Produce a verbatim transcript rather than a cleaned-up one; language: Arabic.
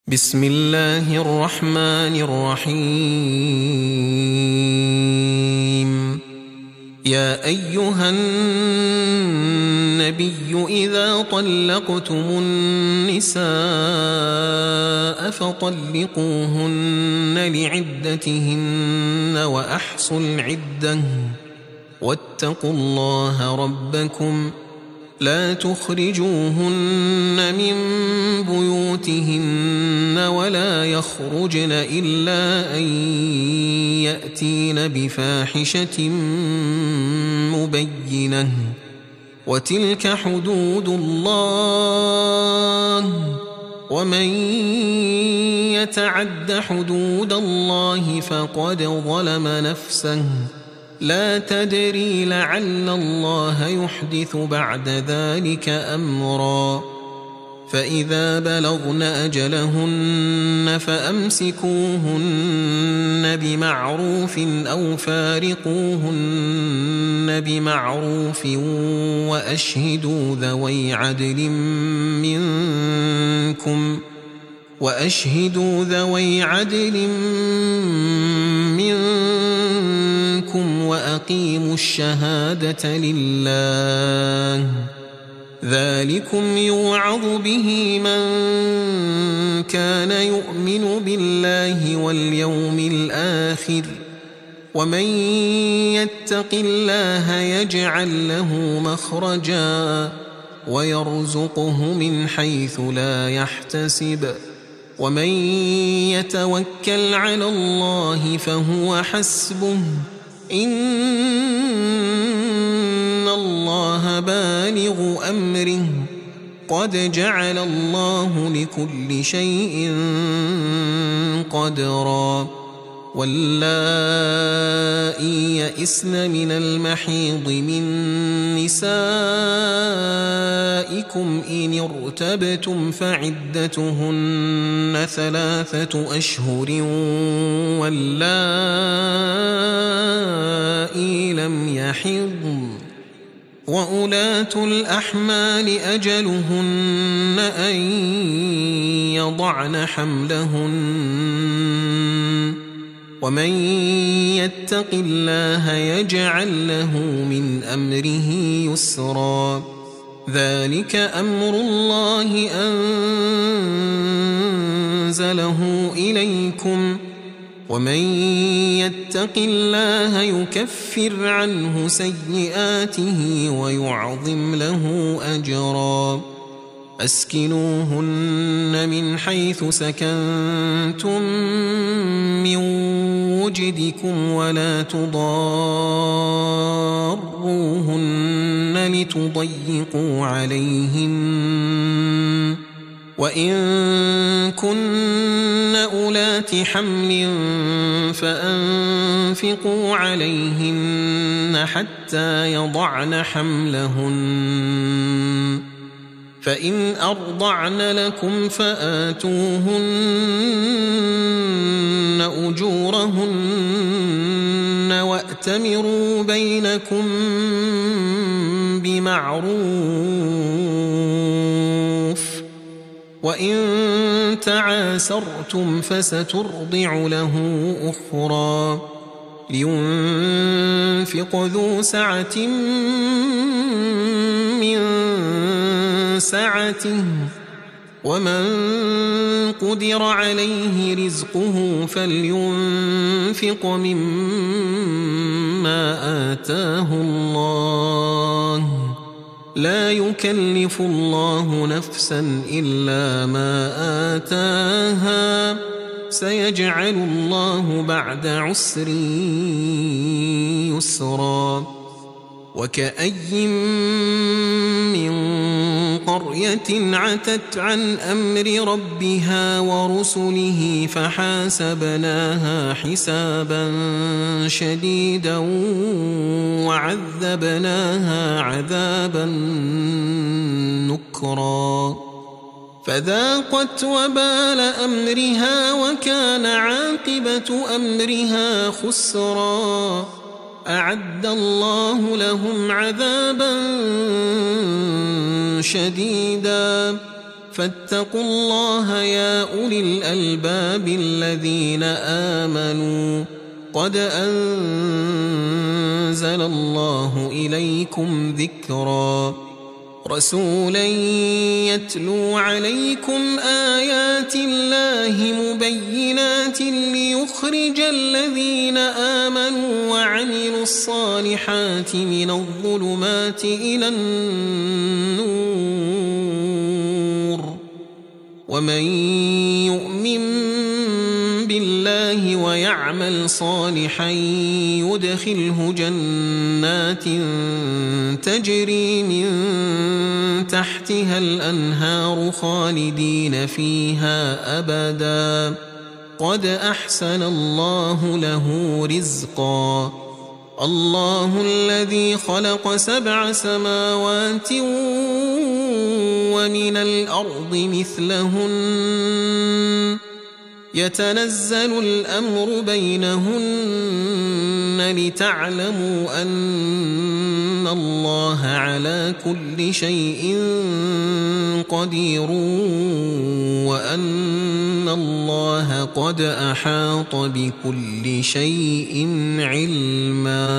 بسم الله الرحمن الرحيم. يا أيها النبي إذا طلقتم النساء فطلقوهن لعدتهن وأحصوا العدة واتقوا الله ربكم لا تخرجوهن من بيوتهن ولا يخرجن إلا أن يأتين بفاحشة مبينة وتلك حدود الله ومن يتعد حدود الله فقد ظلم نفسه لا تدري لعل الله يحدث بعد ذلك أمرا. فإذا بلغن أجلهن فأمسكوهن بمعروف أو فارقوهن بمعروف وأشهدوا ذوي عدل منكم وأشهدوا ذوي عدل منكم وأقيموا الشهادة لله ذلكم يوعظ به من كان يؤمن بالله واليوم الآخر ومن يتق الله يجعل له مخرجا ويرزقه من حيث لا يحتسب ومن يتوكل على الله فهو حسبه إن الله بالغ أمره قد جعل الله لكل شيء قدرا. واللائي يئسن من المحيض من نسائكم إن ارتبتم فعدتهن ثلاثة أشهر واللائي لم يحضن وأولاة الأحمال أجلهن أن يضعن حملهن ومن يتق الله يجعل له من أمره يسرا. ذلك أمر الله أنزله إليكم ومن يتق الله يكفر عنه سيئاته ويعظم له أجرا. أسكنوهن من حيث سكنتم من وجدكم ولا تضاروهن لتضيقوا عليهن وإن كن أولات حمل فأنفقوا عليهن حتى يضعن حملهن فإن أرضعن لكم فآتوهن أجورهن وأتمروا بينكم بمعروف وإن تعاسرتم فسترضع له أخرى لينفق ذو سعة من سعته ومن قدر عليه رزقه فلينفق مما آتاه الله لا يكلف الله نفسا إلا ما آتاها سيجعل الله بعد عسر يسرا. وكأي من قرية عتت عن أمر ربها ورسله فحاسبناها حسابا شديدا وعذبناها عذابا نكرا فذاقت وبال أمرها وكان عاقبة أمرها خسرا. أعد الله لهم عذابا شديدا فاتقوا الله يا أولي الألباب الذين آمنوا قد أنزل الله إليكم ذكرا رسولا يتلو عليكم آيات الله مبينات ليخرج الذين آمنوا وعملوا الصالحات من الظلمات إلى النور ومن يؤمن بالله ويعمل صالحا يدخله جنات تجري من تحتها الأنهار خالدين فيها أبدا قد أحسن الله له رزقا الله الذي خلق سبع سماوات ومن الأرض مثلهن يتنزل الأمر بينهن لتعلموا أن الله على كل شيء قدير وأن الله قد أحاط بكل شيء علما.